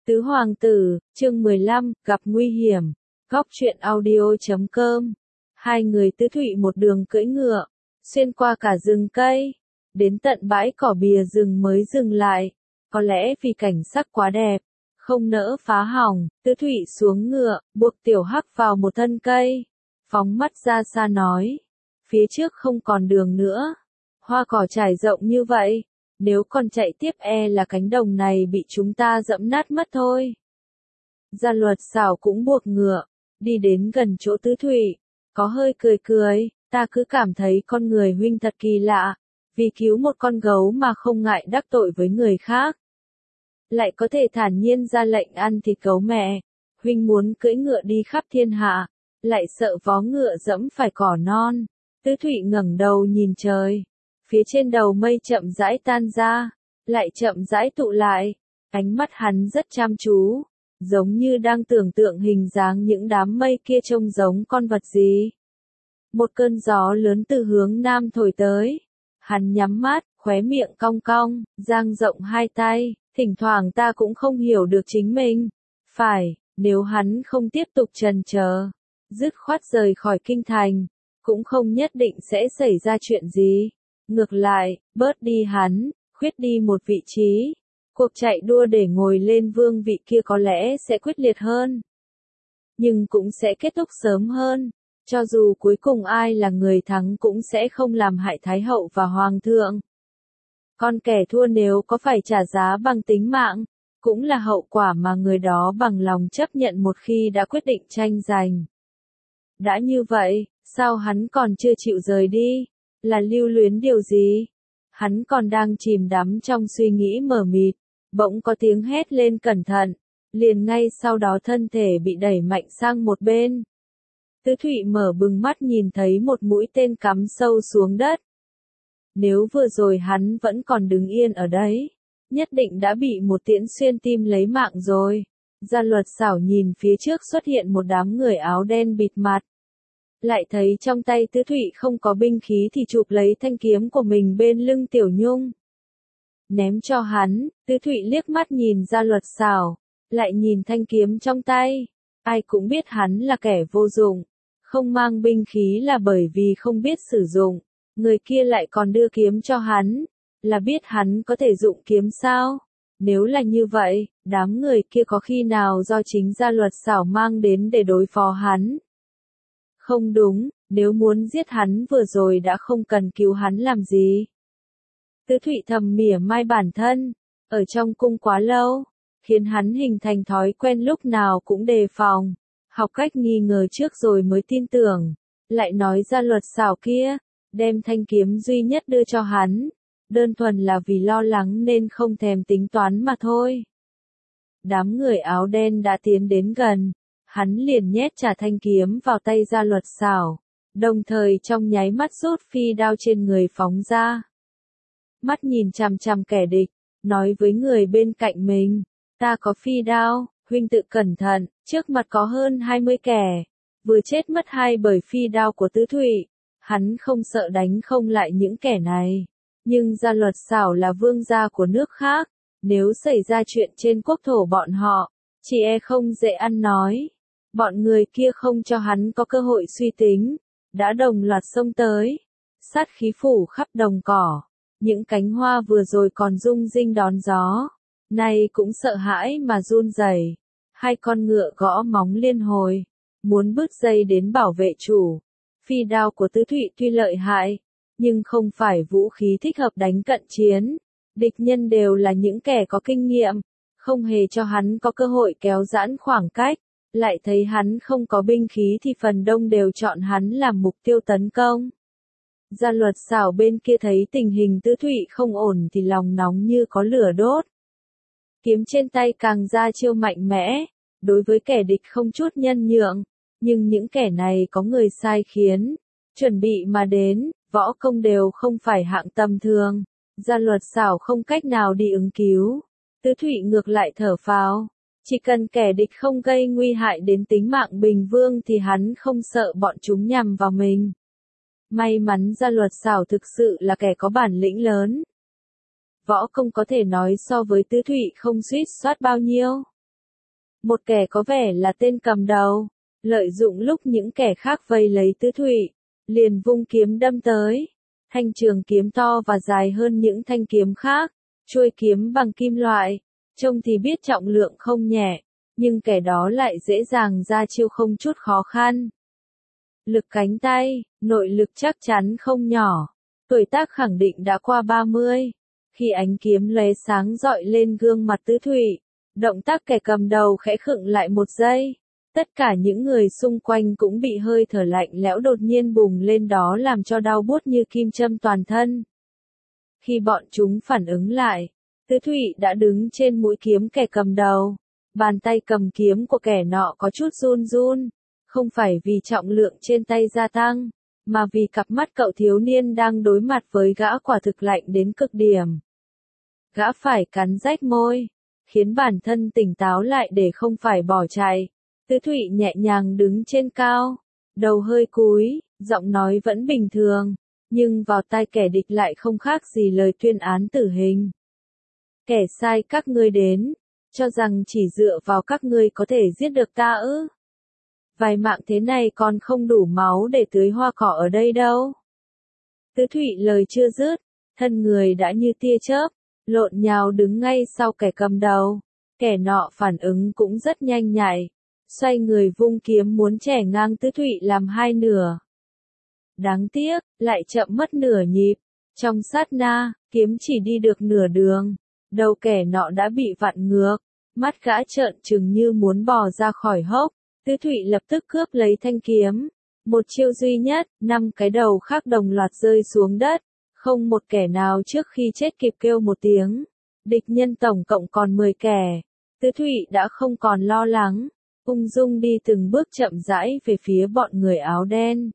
Tứ Hoàng tử, chương 15, gặp nguy hiểm. Góc truyện audio.com. Hai người Tứ Thụy một đường cưỡi ngựa, xuyên qua cả rừng cây, đến tận bãi cỏ bìa rừng mới dừng lại. Có lẽ vì cảnh sắc quá đẹp, không nỡ phá hỏng, Tứ Thụy xuống ngựa, buộc Tiểu Hắc vào một thân cây, phóng mắt ra xa nói, phía trước không còn đường nữa, hoa cỏ trải rộng như vậy. Nếu còn chạy tiếp là cánh đồng này bị chúng ta dẫm nát mất thôi. Gia Luật Sảo cũng buộc ngựa, đi đến gần chỗ Tứ Thụy, có hơi cười cười, ta cứ cảm thấy con người huynh thật kỳ lạ, vì cứu một con gấu mà không ngại đắc tội với người khác. Lại có thể thản nhiên ra lệnh ăn thịt gấu mẹ, huynh muốn cưỡi ngựa đi khắp thiên hạ, lại sợ vó ngựa dẫm phải cỏ non. Tứ Thụy ngẩng đầu nhìn trời. Phía trên đầu mây chậm rãi tan ra, lại chậm rãi tụ lại, ánh mắt hắn rất chăm chú, giống như đang tưởng tượng hình dáng những đám mây kia trông giống con vật gì. Một cơn gió lớn từ hướng nam thổi tới, hắn nhắm mắt, khóe miệng cong cong, dang rộng hai tay, thỉnh thoảng ta cũng không hiểu được chính mình. Phải, nếu hắn không tiếp tục trần chờ, dứt khoát rời khỏi kinh thành, cũng không nhất định sẽ xảy ra chuyện gì. Ngược lại, bớt đi hắn, khuyết đi một vị trí, cuộc chạy đua để ngồi lên vương vị kia có lẽ sẽ quyết liệt hơn. Nhưng cũng sẽ kết thúc sớm hơn, cho dù cuối cùng ai là người thắng cũng sẽ không làm hại Thái hậu và Hoàng thượng. Còn kẻ thua nếu có phải trả giá bằng tính mạng, cũng là hậu quả mà người đó bằng lòng chấp nhận một khi đã quyết định tranh giành. Đã như vậy, sao hắn còn chưa chịu rời đi? Là lưu luyến điều gì? Hắn còn đang chìm đắm trong suy nghĩ mờ mịt, bỗng có tiếng hét lên cẩn thận, liền ngay sau đó thân thể bị đẩy mạnh sang một bên. Tứ Thụy mở bừng mắt nhìn thấy một mũi tên cắm sâu xuống đất. Nếu vừa rồi hắn vẫn còn đứng yên ở đấy, nhất định đã bị một tiễn xuyên tim lấy mạng rồi. Gia Luật Sảo nhìn phía trước xuất hiện một đám người áo đen bịt mặt. Lại thấy trong tay Tứ Thụy không có binh khí thì chụp lấy thanh kiếm của mình bên lưng Tiểu Nhung. Ném cho hắn, Tứ Thụy liếc mắt nhìn Gia Luật Sảo, lại nhìn thanh kiếm trong tay. Ai cũng biết hắn là kẻ vô dụng, không mang binh khí là bởi vì không biết sử dụng. Người kia lại còn đưa kiếm cho hắn, là biết hắn có thể dụng kiếm sao? Nếu là như vậy, đám người kia có khi nào do chính Gia Luật Sảo mang đến để đối phó hắn? Không đúng, nếu muốn giết hắn vừa rồi đã không cần cứu hắn làm gì. Tứ Thụy thầm mỉa mai bản thân, ở trong cung quá lâu, khiến hắn hình thành thói quen lúc nào cũng đề phòng, học cách nghi ngờ trước rồi mới tin tưởng. Lại nói Gia Luật Sảo kia, đem thanh kiếm duy nhất đưa cho hắn, đơn thuần là vì lo lắng nên không thèm tính toán mà thôi. Đám người áo đen đã tiến đến gần. Hắn liền nhét trả thanh kiếm vào tay Gia Luật Sảo, đồng thời trong nháy mắt rút phi đao trên người phóng ra. Mắt nhìn chằm chằm kẻ địch, nói với người bên cạnh mình, ta có phi đao, huynh tự cẩn thận, trước mặt có hơn 20 kẻ, vừa chết mất hai bởi phi đao của Tứ Thụy. Hắn không sợ đánh không lại những kẻ này, nhưng Gia Luật Sảo là vương gia của nước khác, nếu xảy ra chuyện trên quốc thổ bọn họ, chỉ không dễ ăn nói. Bọn người kia không cho hắn có cơ hội suy tính, đã đồng loạt xông tới, sát khí phủ khắp đồng cỏ, những cánh hoa vừa rồi còn rung rinh đón gió, nay cũng sợ hãi mà run rẩy. Hai con ngựa gõ móng liên hồi, muốn bước dây đến bảo vệ chủ. Phi đao của Tứ Thụy tuy lợi hại, nhưng không phải vũ khí thích hợp đánh cận chiến. Địch nhân đều là những kẻ có kinh nghiệm, không hề cho hắn có cơ hội kéo giãn khoảng cách. Lại thấy hắn không có binh khí thì phần đông đều chọn hắn làm mục tiêu tấn công. Gia Luật Sảo bên kia thấy tình hình Tứ Thụy không ổn thì lòng nóng như có lửa đốt. Kiếm trên tay càng ra chiêu mạnh mẽ, đối với kẻ địch không chút nhân nhượng, nhưng những kẻ này có người sai khiến, chuẩn bị mà đến, võ công đều không phải hạng tầm thường. Gia Luật Sảo không cách nào đi ứng cứu, Tứ Thụy ngược lại thở phào. Chỉ cần kẻ địch không gây nguy hại đến tính mạng Bình Vương thì hắn không sợ bọn chúng nhằm vào mình. May mắn Gia Luật Sảo thực sự là kẻ có bản lĩnh lớn. Võ công có thể nói so với Tứ Thụy không suýt soát bao nhiêu. Một kẻ có vẻ là tên cầm đầu, lợi dụng lúc những kẻ khác vây lấy Tứ Thụy, liền vung kiếm đâm tới. Thanh trường kiếm to và dài hơn những thanh kiếm khác, chuôi kiếm bằng kim loại, trông thì biết trọng lượng không nhẹ, nhưng kẻ đó lại dễ dàng ra chiêu không chút khó khăn. Lực cánh tay, nội lực chắc chắn không nhỏ, tuổi tác khẳng định đã qua 30. Khi ánh kiếm lóe sáng rọi lên gương mặt Tứ Thụy, động tác kẻ cầm đầu khẽ khựng lại một giây. Tất cả những người xung quanh cũng bị hơi thở lạnh lẽo đột nhiên bùng lên đó làm cho đau buốt như kim châm toàn thân. Khi bọn chúng phản ứng lại, Tứ Thụy đã đứng trên mũi kiếm kẻ cầm đầu. Bàn tay cầm kiếm của kẻ nọ có chút run run, không phải vì trọng lượng trên tay gia tăng, mà vì cặp mắt cậu thiếu niên đang đối mặt với gã quả thực lạnh đến cực điểm. Gã phải cắn rách môi, khiến bản thân tỉnh táo lại để không phải bỏ chạy. Tứ Thụy nhẹ nhàng đứng trên cao, đầu hơi cúi, giọng nói vẫn bình thường, nhưng vào tai kẻ địch lại không khác gì lời tuyên án tử hình. Kẻ sai các ngươi đến, cho rằng chỉ dựa vào các ngươi có thể giết được ta ư? Vài mạng thế này còn không đủ máu để tưới hoa cỏ ở đây đâu. Tứ Thụy lời chưa dứt, thân người đã như tia chớp, lộn nhào đứng ngay sau kẻ cầm đầu. Kẻ nọ phản ứng cũng rất nhanh nhạy, xoay người vung kiếm muốn chẻ ngang Tứ Thụy làm hai nửa. Đáng tiếc, lại chậm mất nửa nhịp. Trong sát na, kiếm chỉ đi được nửa đường, đầu kẻ nọ đã bị vặn ngược, mắt gã trợn trừng như muốn bò ra khỏi hốc. Tứ Thụy lập tức cướp lấy thanh kiếm. Một chiêu duy nhất, 5 cái đầu khác đồng loạt rơi xuống đất, không một kẻ nào trước khi chết kịp kêu một tiếng. Địch nhân tổng cộng còn 10 kẻ. Tứ Thụy đã không còn lo lắng, ung dung đi từng bước chậm rãi về phía bọn người áo đen.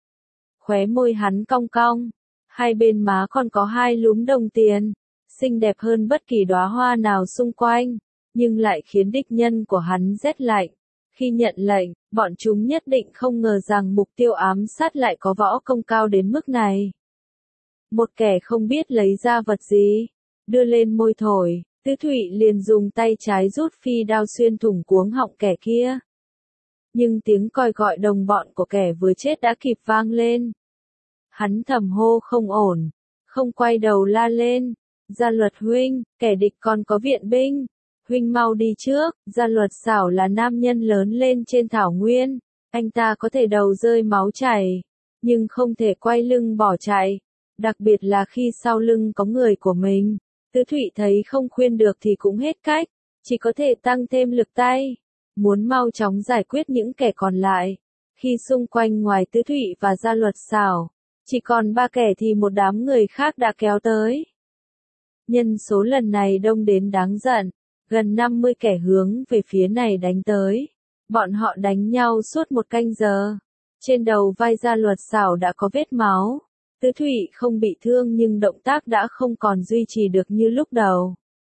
Khóe môi hắn cong cong, hai bên má còn có hai lúm đồng tiền, xinh đẹp hơn bất kỳ đóa hoa nào xung quanh, nhưng lại khiến địch nhân của hắn rét lạnh. Khi nhận lệnh, bọn chúng nhất định không ngờ rằng mục tiêu ám sát lại có võ công cao đến mức này. Một kẻ không biết lấy ra vật gì, đưa lên môi thổi, Tứ Thụy liền dùng tay trái rút phi đao xuyên thủng cuống họng kẻ kia. Nhưng tiếng còi gọi đồng bọn của kẻ vừa chết đã kịp vang lên. Hắn thầm hô không ổn, không quay đầu la lên, Gia Luật huynh, kẻ địch còn có viện binh. Huynh mau đi trước. Gia Luật xảo là nam nhân lớn lên trên thảo nguyên, anh ta có thể đầu rơi máu chảy, nhưng không thể quay lưng bỏ chạy, đặc biệt là khi sau lưng có người của mình. Tứ Thụy thấy không khuyên được thì cũng hết cách, chỉ có thể tăng thêm lực tay, muốn mau chóng giải quyết những kẻ còn lại. Khi xung quanh ngoài Tứ Thụy và Gia Luật xảo, chỉ còn 3 kẻ thì một đám người khác đã kéo tới. Nhân số lần này đông đến đáng giận. Gần 50 kẻ hướng về phía này đánh tới. Bọn họ đánh nhau suốt 1 canh giờ. Trên đầu vai Gia Luật xảo đã có vết máu. Tứ Thụy không bị thương nhưng động tác đã không còn duy trì được như lúc đầu.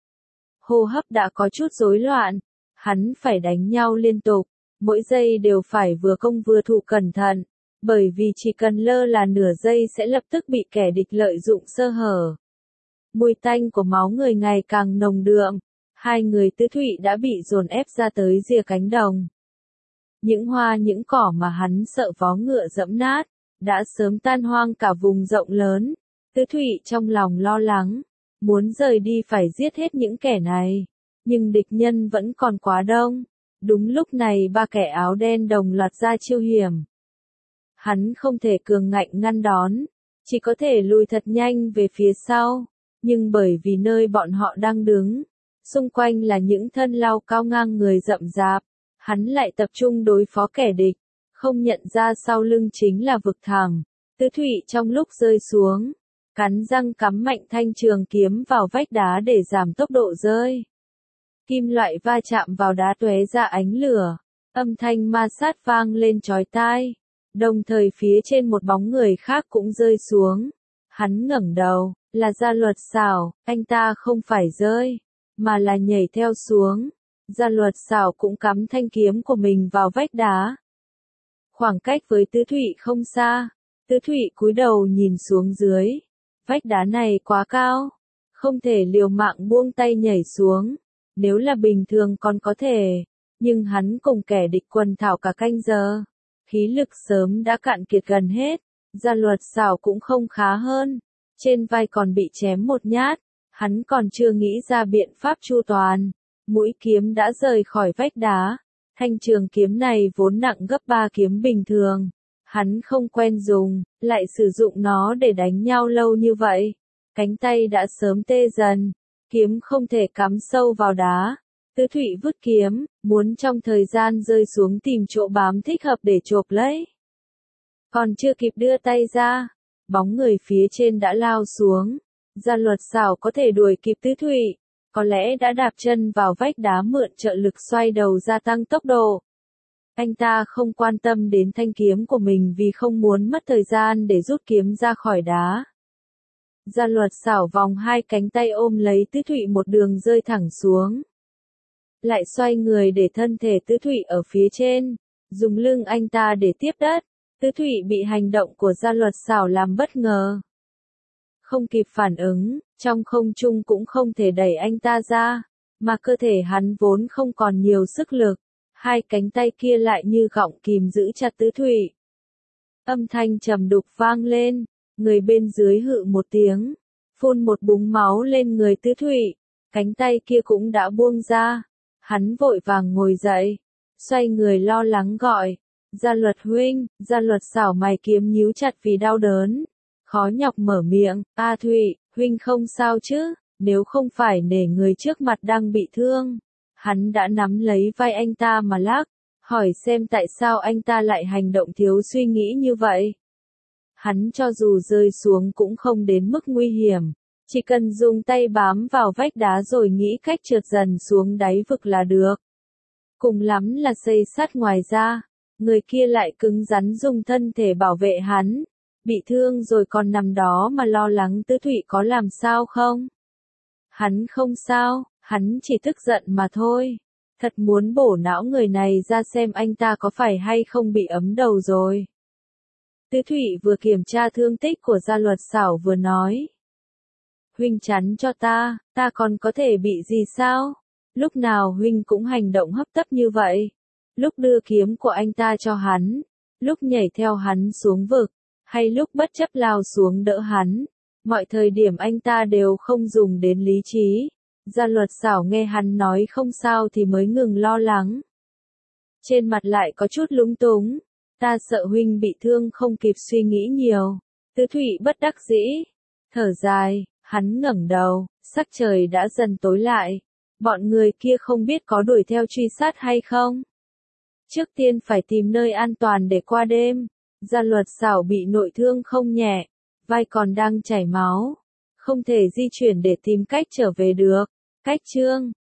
Hô hấp đã có chút rối loạn. Hắn phải đánh nhau liên tục. Mỗi giây đều phải vừa công vừa thủ cẩn thận. Bởi vì chỉ cần lơ là nửa giây sẽ lập tức bị kẻ địch lợi dụng sơ hở. Mùi tanh của máu người ngày càng nồng đượm. Hai người Tứ Thụy đã bị dồn ép ra tới rìa cánh đồng. Những hoa những cỏ mà hắn sợ vó ngựa dẫm nát, đã sớm tan hoang cả vùng rộng lớn. Tứ Thụy trong lòng lo lắng, muốn rời đi phải giết hết những kẻ này. Nhưng địch nhân vẫn còn quá đông. Đúng lúc này 3 kẻ áo đen đồng loạt ra chiêu hiểm. Hắn không thể cường ngạnh ngăn đón, chỉ có thể lùi thật nhanh về phía sau. Nhưng bởi vì nơi bọn họ đang đứng, xung quanh là những thân lao cao ngang người rậm rạp, hắn lại tập trung đối phó kẻ địch, không nhận ra sau lưng chính là vực thẳm. Tứ Thụy trong lúc rơi xuống, cắn răng cắm mạnh thanh trường kiếm vào vách đá để giảm tốc độ rơi. Kim loại va chạm vào đá tóe ra ánh lửa, âm thanh ma sát vang lên chói tai, đồng thời phía trên một bóng người khác cũng rơi xuống. Hắn ngẩng đầu, là Gia Luật xảo, anh ta không phải rơi, mà là nhảy theo xuống. Gia Luật xảo cũng cắm thanh kiếm của mình vào vách đá. Khoảng cách với Tứ Thụy không xa, Tứ Thụy cúi đầu nhìn xuống dưới. Vách đá này quá cao, không thể liều mạng buông tay nhảy xuống. Nếu là bình thường còn có thể, Nhưng hắn cùng kẻ địch quần thảo cả canh giờ. Khí lực sớm đã cạn kiệt gần hết. Gia Luật Sảo cũng không khá hơn. Trên vai còn bị chém một nhát. Hắn còn chưa nghĩ ra biện pháp chu toàn. Mũi kiếm đã rời khỏi vách đá. Thanh trường kiếm này vốn nặng gấp 3 kiếm bình thường. Hắn không quen dùng, lại sử dụng nó để đánh nhau lâu như vậy. Cánh tay đã sớm tê dần. Kiếm không thể cắm sâu vào đá. Tứ Thụy vứt kiếm, muốn trong thời gian rơi xuống tìm chỗ bám thích hợp để chộp lấy. Còn chưa kịp đưa tay ra, bóng người phía trên đã lao xuống. Gia Luật Sảo có thể đuổi kịp Tứ Thụy, có lẽ đã đạp chân vào vách đá mượn trợ lực xoay đầu gia tăng tốc độ. Anh ta không quan tâm đến thanh kiếm của mình vì không muốn mất thời gian để rút kiếm ra khỏi đá. Gia Luật Sảo vòng hai cánh tay ôm lấy Tứ Thụy một đường rơi thẳng xuống. Lại xoay người để thân thể Tứ Thụy ở phía trên, dùng lưng anh ta để tiếp đất. Tứ Thụy bị hành động của Gia Luật Sảo làm bất ngờ. Không kịp phản ứng, trong không trung cũng không thể đẩy anh ta ra, mà cơ thể hắn vốn không còn nhiều sức lực. Hai cánh tay kia lại như gọng kìm giữ chặt Tứ Thụy. Âm thanh trầm đục vang lên, người bên dưới hự một tiếng, phun một búng máu lên người Tứ Thụy, cánh tay kia cũng đã buông ra. Hắn vội vàng ngồi dậy, xoay người lo lắng gọi, Gia Luật huynh. Gia Luật Sảo mày kiếm nhíu chặt vì đau đớn, khó nhọc mở miệng, A Thụy, huynh không sao chứ, nếu không phải nể người trước mặt đang bị thương. Hắn đã nắm lấy vai anh ta mà lắc, hỏi xem tại sao anh ta lại hành động thiếu suy nghĩ như vậy. Hắn cho dù rơi xuống cũng không đến mức nguy hiểm, chỉ cần dùng tay bám vào vách đá rồi nghĩ cách trượt dần xuống đáy vực là được. Cùng lắm là xây sắt, ngoài ra, người kia lại cứng rắn dùng thân thể bảo vệ hắn, bị thương rồi còn nằm đó mà lo lắng Tứ Thụy có làm sao không. Hắn không sao, hắn chỉ tức giận mà thôi. Thật muốn bổ não người này ra xem anh ta có phải hay không bị ấm đầu rồi. Tứ Thụy vừa kiểm tra thương tích của Gia Luật Sảo vừa nói. Huynh chắn cho ta còn có thể bị gì sao? Lúc nào huynh cũng hành động hấp tấp như vậy. Lúc đưa kiếm của anh ta cho hắn, lúc nhảy theo hắn xuống vực, hay lúc bất chấp lao xuống đỡ hắn. Mọi thời điểm anh ta đều không dùng đến lý trí. Gia Luật Sảo nghe hắn nói không sao thì mới ngừng lo lắng. Trên mặt lại có chút lúng túng. Ta sợ huynh bị thương không kịp suy nghĩ nhiều. Tứ Thụy bất đắc dĩ, thở dài, hắn ngẩng đầu, sắc trời đã dần tối lại. Bọn người kia không biết có đuổi theo truy sát hay không. Trước tiên phải tìm nơi an toàn để qua đêm. Gia Luật Sảo bị nội thương không nhẹ, vai còn đang chảy máu, không thể di chuyển để tìm cách trở về được. Cách chương